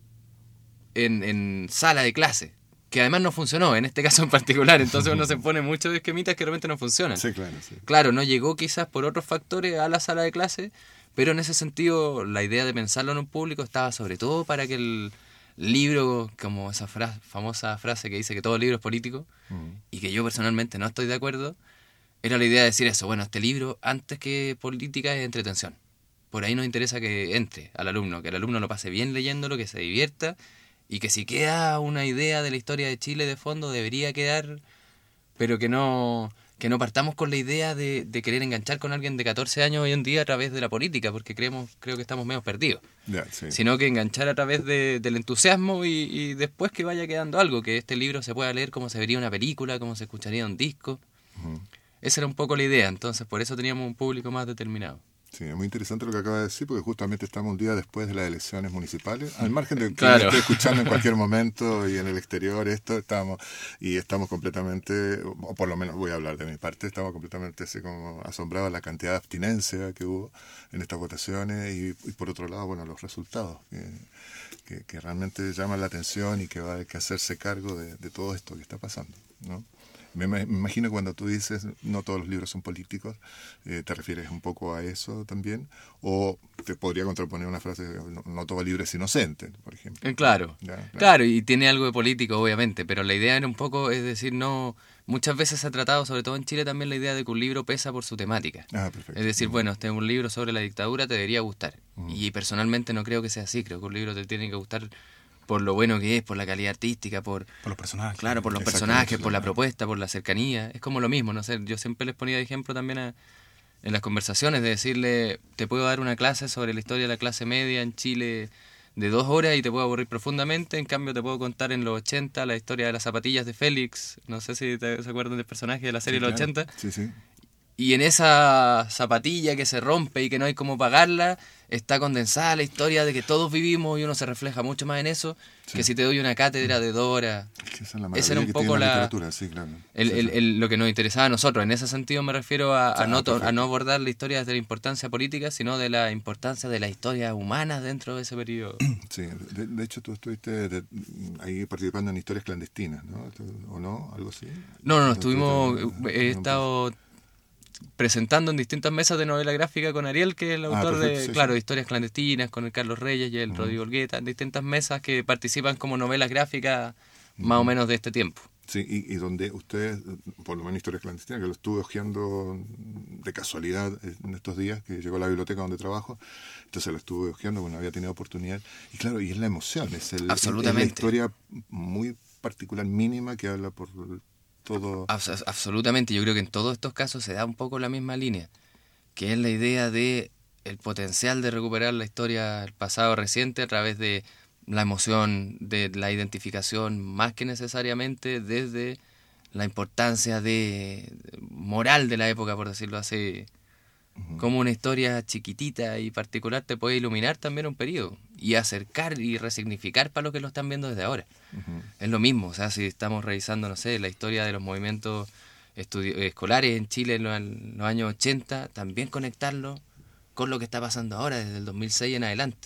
en, en sala de clase, que además no funcionó, en este caso en particular. Entonces uno se pone muchos esquemitas que realmente no funcionan. Sí, claro, sí. Claro, no llegó quizás por otros factores a la sala de clase, pero en ese sentido, la idea de pensarlo en un público estaba sobre todo para que el libro, como esa fra- famosa frase que dice que todo libro es político, mm. y que yo personalmente no estoy de acuerdo, era la idea de decir eso, bueno, este libro, antes que política, es entretención. Por ahí nos interesa que entre al alumno, que el alumno lo pase bien leyéndolo, que se divierta, y que si queda una idea de la historia de Chile de fondo, debería quedar, pero que no... que no partamos con la idea de, de querer enganchar con alguien de catorce años hoy en día a través de la política, porque creemos, creo que estamos medio perdidos. Yeah, sí. Sino que enganchar a través de, del entusiasmo y, y después que vaya quedando algo, que este libro se pueda leer como se vería una película, como se escucharía un disco. Uh-huh. Esa era un poco la idea, entonces por eso teníamos un público más determinado. Sí, es muy interesante lo que acaba de decir, porque justamente estamos un día después de las elecciones municipales, al margen de que claro. esté escuchando en cualquier momento y en el exterior esto, estamos y estamos completamente, o por lo menos voy a hablar de mi parte, estamos completamente así como asombrados de la cantidad de abstinencia que hubo en estas votaciones y, y por otro lado, bueno, los resultados que, que, que realmente llaman la atención y que va a haber que hacerse cargo de, de todo esto que está pasando, ¿no? Me, me imagino cuando tú dices no todos los libros son políticos, eh, ¿te refieres un poco a eso también? ¿O te podría contraponer una frase, no, no todo libro es inocente, por ejemplo? Eh, Claro, Ya, claro. claro, y tiene algo de político, obviamente, pero la idea era un poco, es decir, no... Muchas veces se ha tratado, sobre todo en Chile, también la idea de que un libro pesa por su temática. Ah, perfecto. Es decir, bueno, este es un libro sobre la dictadura, te debería gustar. Mm. Y personalmente no creo que sea así, creo que un libro te tiene que gustar por lo bueno que es, por la calidad artística, por... Por los personajes. Claro, por los Exactamente, personajes, por la claro. propuesta, por la cercanía. Es como lo mismo, no sé, yo siempre les ponía de ejemplo también a- en las conversaciones de decirle, te puedo dar una clase sobre la historia de la clase media en Chile de dos horas y te puedo aburrir profundamente, en cambio te puedo contar en los ochenta la historia de las zapatillas de Félix, no sé si te, se acuerdan del personaje de la serie Sí, de los claro. ochenta, Sí, sí. y en esa zapatilla que se rompe y que no hay cómo pagarla, está condensada la historia de que todos vivimos y uno se refleja mucho más en eso Sí. que si te doy una cátedra de dos horas. Es que esa es la Esa era maravilla un que poco tiene la la- literatura, sí, claro. El, Sí, el- sí. el- lo que nos interesaba a nosotros. En ese sentido me refiero a, a Ah, no, to- a perfecto. no abordar la historia desde la importancia política, sino de la importancia de la historia humana dentro de ese periodo. Sí, de, de hecho tú estuviste de- ahí participando en historias clandestinas, ¿no? ¿O no? ¿Algo así? No, no, no, Estuviste estuvimos, en- he en un estado presentando en distintas mesas de novela gráfica con Ariel, que es el Ah, autor perfecto, de, sí, claro, sí. de historias clandestinas, con el Carlos Reyes y el Rodrigo Olgueta, en distintas mesas que participan como novelas gráficas más o menos de este tiempo. Sí, y, y donde ustedes, por lo menos historias clandestinas, que lo estuve hojeando de casualidad en estos días, que llegó a la biblioteca donde trabajo, entonces lo estuve hojeando porque no había tenido oportunidad. Y claro, y es la emoción, es, el, Absolutamente. es la historia muy particular, mínima, que habla por todo... Abs- absolutamente, yo creo que en todos estos casos se da un poco la misma línea, que es la idea de el potencial de recuperar la historia del pasado reciente a través de la emoción, de la identificación, más que necesariamente desde la importancia de moral de la época, por decirlo así. Como una historia chiquitita y particular te puede iluminar también un periodo y acercar y resignificar para los que lo están viendo desde ahora. Ujú. Es lo mismo, o sea, si estamos revisando, no sé, la historia de los movimientos estudi- escolares en Chile en los, en los años ochenta, también conectarlo con lo que está pasando ahora, desde el dos mil seis en adelante.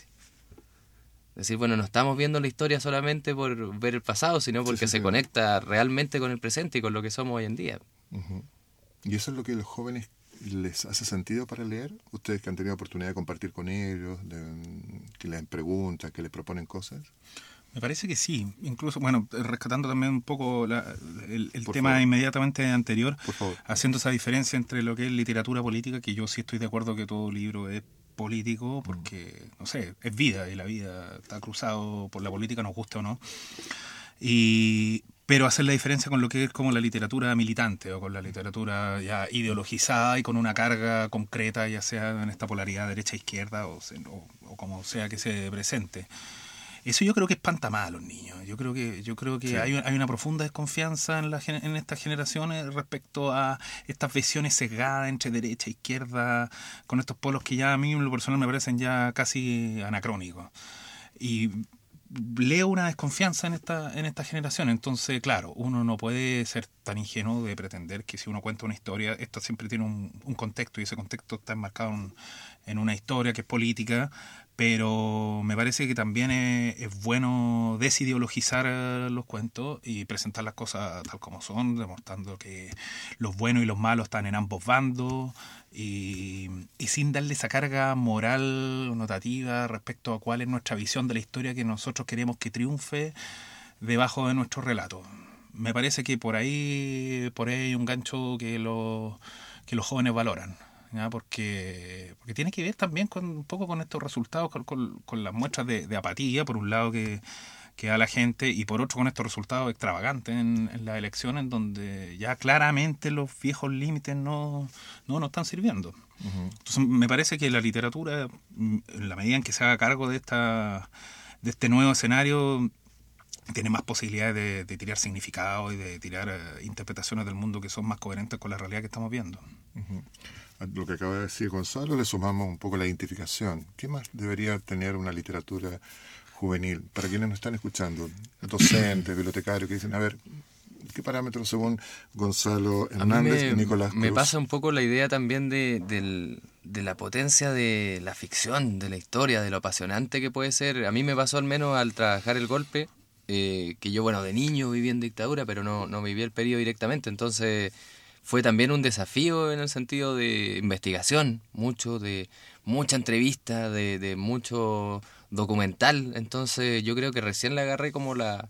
Es decir, bueno, no estamos viendo la historia solamente por ver el pasado, sino porque sí, se sí. conecta realmente con el presente y con lo que somos hoy en día. Ujú. ¿Y eso es lo que a los jóvenes les hace sentido para leer? Ustedes que han tenido oportunidad de compartir con ellos, de- que les preguntan, que les proponen cosas. Me parece que sí, incluso, bueno, rescatando también un poco la- el, el Por tema favor. inmediatamente anterior, Por favor. haciendo esa diferencia entre lo que es literatura política, que yo sí estoy de acuerdo que todo libro es político, porque, no sé, es vida, y la vida está cruzado por la política, nos guste o no. Y, pero hacer la diferencia con lo que es como la literatura militante, o con la literatura ya ideologizada y con una carga concreta, ya sea en esta polaridad derecha-izquierda, o, se- o, o como sea que se presente. Eso yo creo que espanta más a los niños. Yo creo que yo creo que Sí. hay, hay una profunda desconfianza en, la, gen- en estas generaciones respecto a estas visiones sesgadas entre derecha e izquierda, con estos polos que ya a mí en lo personal me parecen ya casi anacrónicos. Y leo una desconfianza en esta en esta generación. Entonces, claro, uno no puede ser tan ingenuo de pretender que si uno cuenta una historia, esto siempre tiene un, un contexto, y ese contexto está enmarcado en, en una historia que es política, pero me parece que también es, es bueno desideologizar eh, los cuentos y presentar las cosas tal como son, demostrando que los buenos y los malos están en ambos bandos, y, y sin darle esa carga moral notativa respecto a cuál es nuestra visión de la historia que nosotros queremos que triunfe debajo de nuestro relato. Me parece que por ahí por ahí hay un gancho que los que los jóvenes valoran, ¿ya? Porque porque tiene que ver también con un poco con estos resultados, con, con, con las muestras de, de apatía, por un lado, que, que da la gente, y por otro con estos resultados extravagantes en, en las elecciones, en donde ya claramente los viejos límites no, no nos están sirviendo. Ujú. Entonces me parece que la literatura, en la medida en que se haga cargo de esta de este nuevo escenario, tiene más posibilidades de, de tirar significado y de tirar eh, interpretaciones del mundo que son más coherentes con la realidad que estamos viendo. Ujú. A lo que acaba de decir Gonzalo, le sumamos un poco la identificación. ¿Qué más debería tener una literatura juvenil? Para quienes nos están escuchando, docentes, bibliotecarios, que dicen, a ver, ¿qué parámetros según Gonzalo A mí Hernández me, y Nicolás Cruz? me pasa un poco la idea también de, del- de la potencia de la ficción, de la historia, de lo apasionante que puede ser. A mí me pasó al menos al trabajar El Golpe, eh, que yo, bueno, de niño viví en dictadura, pero no, no viví el periodo directamente, entonces fue también un desafío en el sentido de investigación, mucho, de mucha entrevista, de, de mucho documental, entonces yo creo que recién le agarré como la,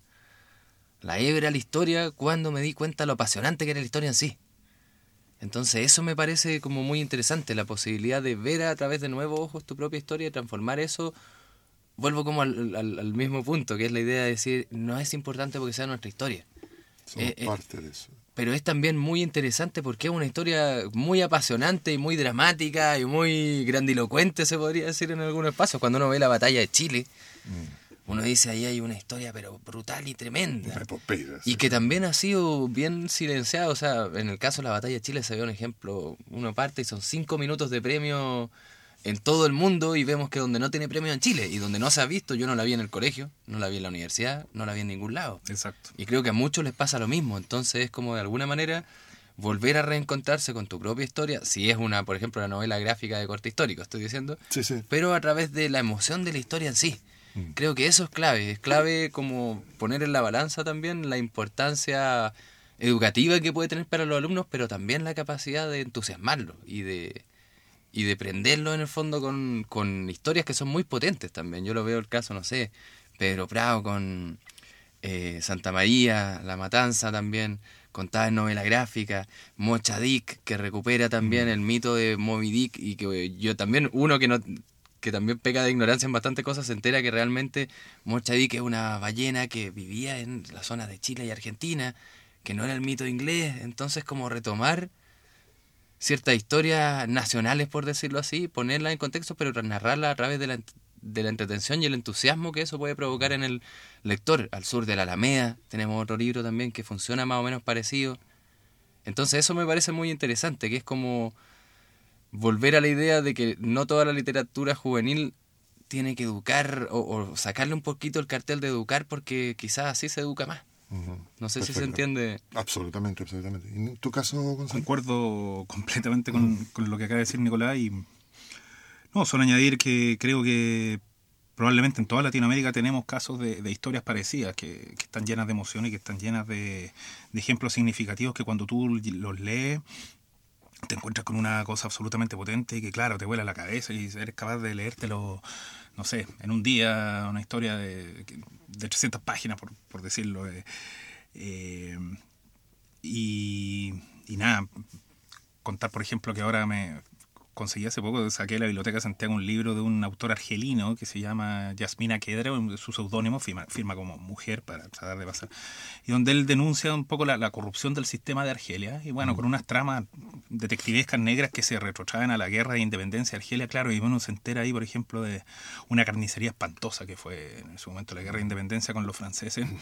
la hebra a la historia cuando me di cuenta lo apasionante que era la historia en sí. Entonces eso me parece como muy interesante, la posibilidad de ver a través de nuevos ojos tu propia historia y transformar eso. Vuelvo como al, al, al mismo punto, que es la idea de decir, no es importante porque sea nuestra historia. Somos eh, parte eh, de eso. Pero es también muy interesante porque es una historia muy apasionante y muy dramática y muy grandilocuente, se podría decir en algunos espacios. Cuando uno ve la batalla de Chile, mm. uno dice, ahí hay una historia pero brutal y tremenda. Epopeya, y que también ha sido bien silenciada. O sea, en el caso de la batalla de Chile se ve un ejemplo, uno parte y son cinco minutos de premio en todo el mundo y vemos que donde no tiene premio en Chile y donde no se ha visto, yo no la vi en el colegio, no la vi en la universidad, no la vi en ningún lado. Exacto. Y creo que a muchos les pasa lo mismo, entonces es como de alguna manera volver a reencontrarse con tu propia historia, si es una, por ejemplo, una novela gráfica de corte histórico, estoy diciendo, sí, sí. pero a través de la emoción de la historia en sí. Mm. Creo que eso es clave, es clave como poner en la balanza también la importancia educativa que puede tener para los alumnos, pero también la capacidad de entusiasmarlos y de... y de prenderlo en el fondo con, con historias que son muy potentes también. Yo lo veo el caso, no sé, Pedro Prado con eh, Santa María, La Matanza también, contada en novela gráfica, Mocha Dick, que recupera también mm. el mito de Moby Dick, y que yo también, uno que no que también peca de ignorancia en bastantes cosas, se entera que realmente Mocha Dick es una ballena que vivía en la zona de Chile y Argentina, que no era el mito inglés, entonces como retomar ciertas historias nacionales, por decirlo así, ponerlas en contexto, pero narrarlas a través de la, de la entretención y el entusiasmo que eso puede provocar en el lector. Al sur de la Alameda tenemos otro libro también que funciona más o menos parecido. Entonces eso me parece muy interesante, que es como volver a la idea de que no toda la literatura juvenil tiene que educar o, o sacarle un poquito el cartel de educar, porque quizás así se educa más. Uh-huh. No sé Perfecto. Si se entiende. Absolutamente, absolutamente. ¿Y en tu caso, Gonzalo? Concuerdo completamente con, uh-huh. con lo que acaba de decir Nicolás, y no, solo añadir que creo que probablemente en toda Latinoamérica tenemos casos de, de historias parecidas que, que están llenas de emoción y que están llenas de, de ejemplos significativos que cuando tú los lees te encuentras con una cosa absolutamente potente y que claro, te vuela la cabeza y eres capaz de leértelo, no sé, en un día, una historia de, de trescientas páginas, por, por decirlo. Eh, eh, y, y nada, contar, por ejemplo, que ahora me conseguí hace poco, saqué de la Biblioteca de Santiago un libro de un autor argelino que se llama Yasmina Kedra, su seudónimo, firma, firma como mujer para tratar de pasar, y donde él denuncia un poco la, la corrupción del sistema de Argelia, y bueno, mm. con unas tramas detectivescas negras que se retrotraen a la guerra de independencia de Argelia, claro, y uno se entera ahí, por ejemplo, de una carnicería espantosa que fue en su momento la guerra de independencia con los franceses, mm.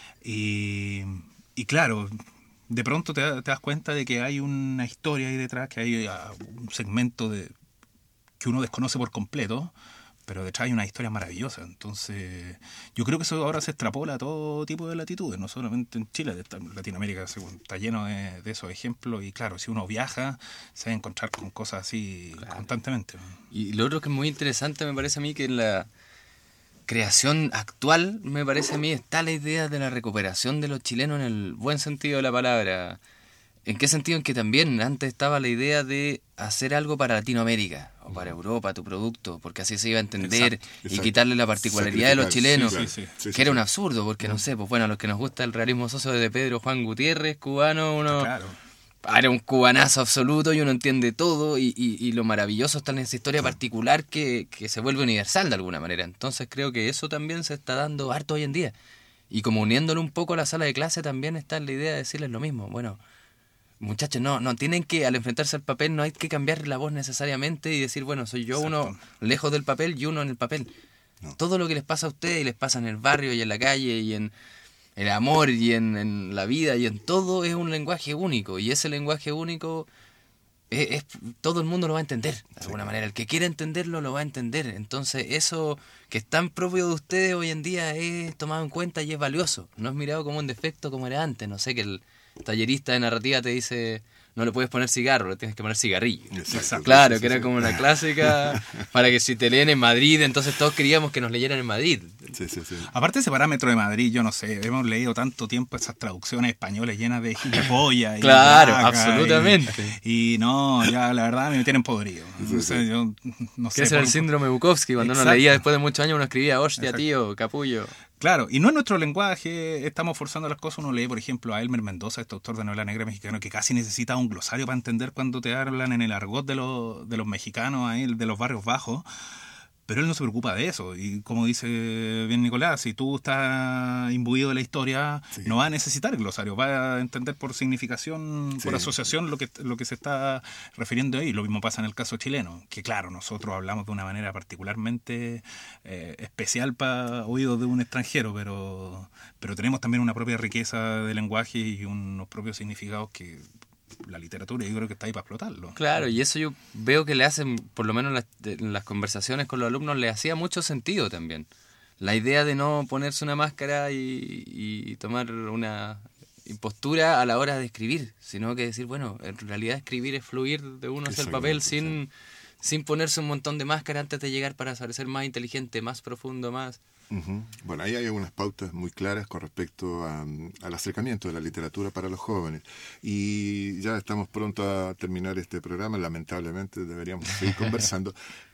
y, y claro, de pronto te, te das cuenta de que hay una historia ahí detrás, que hay uh, un segmento de que uno desconoce por completo, pero detrás hay una historia maravillosa. Entonces, yo creo que eso ahora se extrapola a todo tipo de latitudes, no solamente en Chile, Latinoamérica está lleno de, de esos ejemplos, y claro, si uno viaja, se va a encontrar con cosas así claro. constantemente. Y lo otro que es muy interesante, me parece a mí, que en la creación actual, me parece a mí, está la idea de la recuperación de los chilenos en el buen sentido de la palabra. ¿En qué sentido? En que también antes estaba la idea de hacer algo para Latinoamérica o para Europa, tu producto, porque así se iba a entender, exacto, y exacto. quitarle la particularidad de los chilenos, sí, sí, sí, que sí, era sí. un absurdo, porque no sé, pues bueno, a los que nos gusta el realismo socio de Pedro Juan Gutiérrez, cubano, uno... Claro. Era un cubanazo absoluto y uno entiende todo, y, y, y lo maravilloso está en esa historia particular que, que se vuelve universal de alguna manera. Entonces creo que eso también se está dando harto hoy en día. Y como uniéndolo un poco a la sala de clase también está la idea de decirles lo mismo. Bueno, muchachos, no, no tienen que, al enfrentarse al papel, no hay que cambiar la voz necesariamente y decir, bueno, soy yo Exacto. uno lejos del papel y uno en el papel. No. Todo lo que les pasa a ustedes y les pasa en el barrio y en la calle y en el amor y en, en la vida y en todo es un lenguaje único, y ese lenguaje único es, es, todo el mundo lo va a entender de alguna sí. manera, el que quiera entenderlo lo va a entender. Entonces eso que es tan propio de ustedes hoy en día es tomado en cuenta y es valioso, no es mirado como un defecto como era antes. No sé, que el, tallerista de narrativa te dice, no le puedes poner cigarro, le tienes que poner cigarrillo. Exacto. Claro, Sí, que sí, era sí. como una clásica para que si te leen en Madrid, entonces todos queríamos que nos leyeran en Madrid. Sí, sí, sí. Aparte ese parámetro de Madrid, yo no sé, hemos leído tanto tiempo esas traducciones españolas llenas de gilipollas. y Claro, caca, absolutamente. Y, y no, ya la verdad me tienen podrido. Sí, O sea, sí. yo no sé. Que ese era el por- síndrome Bukowski, cuando uno Exacto. leía después de muchos años, uno escribía, hostia, Exacto. tío, capullo. Claro, y no es nuestro lenguaje, estamos forzando las cosas. Uno lee, por ejemplo, a Elmer Mendoza, este autor de novela negra mexicano, que casi necesita un glosario para entender cuando te hablan en el argot de los, de los mexicanos, ahí, de los barrios bajos. Pero él no se preocupa de eso. Y como dice bien Nicolás, si tú estás imbuido de la historia, Sí. no va a necesitar el glosario, va a entender por significación, Sí. por asociación lo que, lo que se está refiriendo ahí. Lo mismo pasa en el caso chileno, que claro, nosotros hablamos de una manera particularmente eh, especial para oídos de un extranjero, pero, pero tenemos también una propia riqueza de lenguaje y unos propios significados que la literatura yo creo que está ahí para explotarlo. Claro, y eso yo veo que le hacen, por lo menos en las, en las conversaciones con los alumnos, le hacía mucho sentido también. La idea de no ponerse una máscara y, y tomar una impostura a la hora de escribir, sino que decir, bueno, en realidad escribir es fluir de uno hacia el papel sin, sin ponerse un montón de máscara antes de llegar para parecer más inteligente, más profundo, más... Ujú. Bueno, ahí hay algunas pautas muy claras con respecto a, al acercamiento de la literatura para los jóvenes. Y ya estamos pronto a terminar este programa, lamentablemente deberíamos seguir conversando,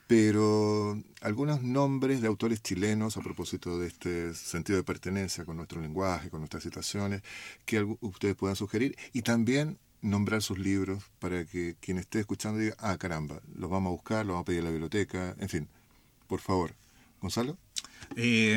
pero algunos nombres de autores chilenos a propósito de este sentido de pertenencia con nuestro lenguaje, con nuestras situaciones, que algu- ustedes puedan sugerir, y también nombrar sus libros para que quien esté escuchando diga, ah, caramba, los vamos a buscar, los vamos a pedir a la biblioteca, en fin, por favor. Gonzalo. Eh,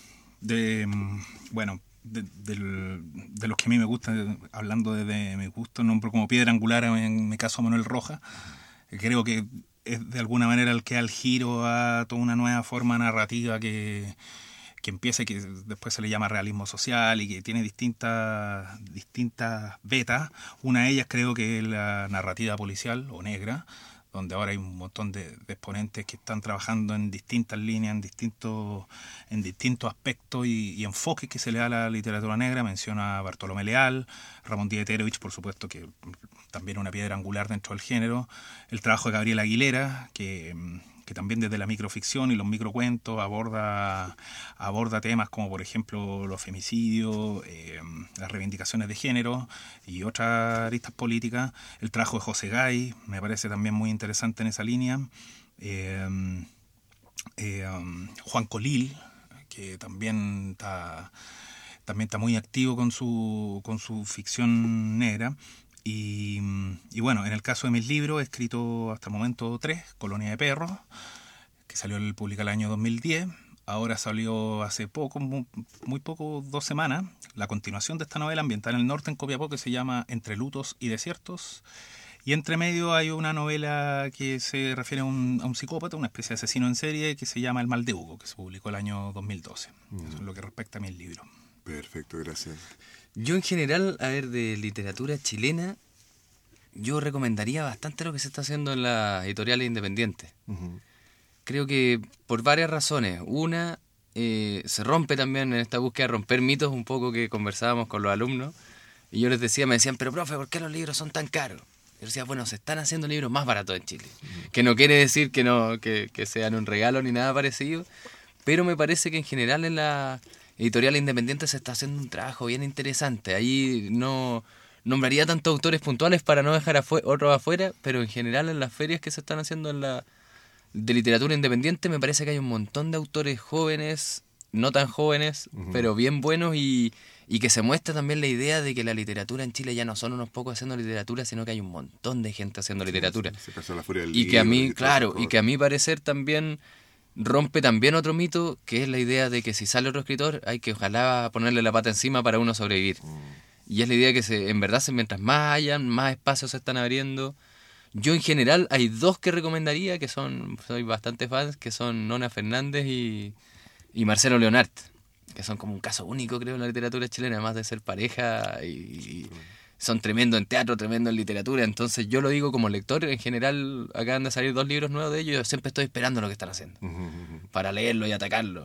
de, bueno, de, del- de los que a mí me gustan, hablando de, de mi gusto, nombro como piedra angular en mi caso a Manuel Rojas. Creo que es de alguna manera el que da el giro a toda una nueva forma narrativa que, que empieza y que después se le llama realismo social y que tiene distintas, distintas vetas. Una de ellas creo que es la narrativa policial o negra, donde ahora hay un montón de, de exponentes que están trabajando en distintas líneas, en distintos, en distintos aspectos y, y enfoques que se le da a la literatura negra. Menciona a Bartolomé Leal, Ramón Díaz Terovich, por supuesto, que también una piedra angular dentro del género. El trabajo de Gabriel Aguilera, que, que también desde la microficción y los microcuentos aborda, aborda temas como, por ejemplo, los femicidios, eh, las reivindicaciones de género y otras aristas políticas. El trabajo de José Gay me parece también muy interesante en esa línea. Eh, eh, um, Juan Colil, que también está, también está muy activo con su, con su ficción negra. Y, y bueno, en el caso de mis libros he escrito hasta el momento tres, Colonia de Perros, que salió el publica el año dos mil diez. Ahora salió hace poco, muy, muy poco, dos semanas, la continuación de esta novela ambientada en el norte, en Copiapó, que se llama Entre lutos y desiertos. Y entre medio hay una novela que se refiere a un, a un psicópata, una especie de asesino en serie, que se llama El mal de Hugo, que se publicó el año dos mil doce. Mm. Eso es lo que respecta a mis libros. Perfecto, gracias. Yo en general, a ver, de literatura chilena, yo recomendaría bastante lo que se está haciendo en las editoriales independientes. Uh-huh. Creo que por varias razones. Una, eh, se rompe también en esta búsqueda de romper mitos un poco que conversábamos con los alumnos. Y yo les decía, me decían, pero profe, ¿por qué los libros son tan caros? Yo decía, bueno, se están haciendo libros más baratos en Chile. Uh-huh. Que no quiere decir que, no, que, que sean un regalo ni nada parecido, pero me parece que en general en la editorial independiente se está haciendo un trabajo bien interesante. Ahí no nombraría tantos autores puntuales para no dejar afu- otros afuera, pero en general en las ferias que se están haciendo en la de literatura independiente me parece que hay un montón de autores jóvenes, no tan jóvenes, uh-huh. pero bien buenos y, y que se muestra también la idea de que la literatura en Chile ya no son unos pocos haciendo literatura, sino que hay un montón de gente haciendo literatura. Sí, se, se la furia del y que a mí, y claro, y que a mi parecer también rompe también otro mito, que es la idea de que si sale otro escritor hay que ojalá ponerle la pata encima para uno sobrevivir. Mm. Y es la idea que se, en verdad, mientras más hayan, más espacios se están abriendo. Yo en general hay dos que recomendaría, que son, soy bastante fans, que son Nona Fernández y, y Marcelo Leonard, que son como un caso único, creo, en la literatura chilena, además de ser pareja y, y son tremendo en teatro, tremendo en literatura. Entonces yo lo digo como lector, en general acaban de salir dos libros nuevos de ellos, yo siempre estoy esperando lo que están haciendo, uh-huh. para leerlo y atacarlo.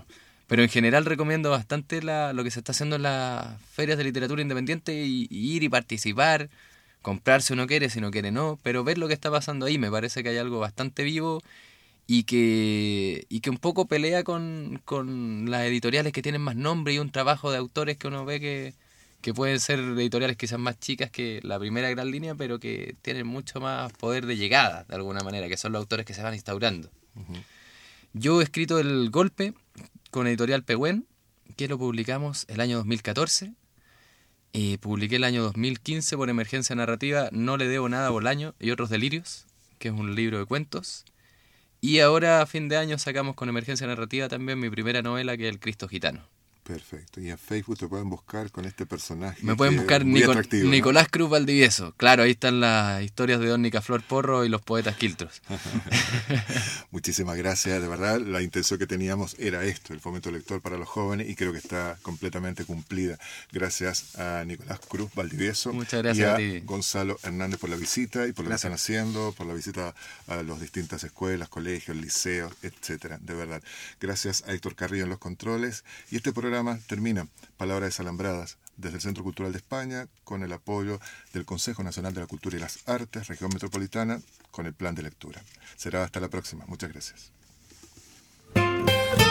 Pero en general recomiendo bastante la, lo que se está haciendo en las ferias de literatura independiente y, y ir y participar, comprar si uno quiere, si no quiere no, pero ver lo que está pasando ahí. Me parece que hay algo bastante vivo y que, y que un poco pelea con, con las editoriales que tienen más nombre y un trabajo de autores que uno ve que, que pueden ser editoriales quizás más chicas que la primera gran línea, pero que tienen mucho más poder de llegada, de alguna manera, que son los autores que se van instaurando. Uh-huh. Yo he escrito El Golpe con Editorial Pehuen, que lo publicamos el año dos mil catorce. Eh, publiqué el año dos mil quince por Emergencia Narrativa No le debo nada a Bolaño y otros delirios, que es un libro de cuentos. Y ahora a fin de año sacamos con Emergencia Narrativa también mi primera novela, que es El Cristo Gitano. Perfecto. Y en Facebook te pueden buscar con este personaje. Me pueden buscar Nico, Nicolás ¿no? Cruz Valdivieso. Claro, ahí están las historias de Don Nicaflor Porro y los poetas quiltros. Muchísimas gracias. De verdad, la intención que teníamos era esto, el fomento lector para los jóvenes, y creo que está completamente cumplida. Gracias a Nicolás Cruz Valdivieso. Muchas gracias y a, a ti. Gonzalo Hernández por la visita y por lo gracias. que están haciendo, por la visita a las distintas escuelas, colegios, liceos, etcétera. De verdad. Gracias a Héctor Carrillo en los controles. Y este programa termina Palabras Desalambradas desde el Centro Cultural de España con el apoyo del Consejo Nacional de la Cultura y las Artes, Región Metropolitana, con el plan de lectura. Será hasta la próxima. Muchas gracias.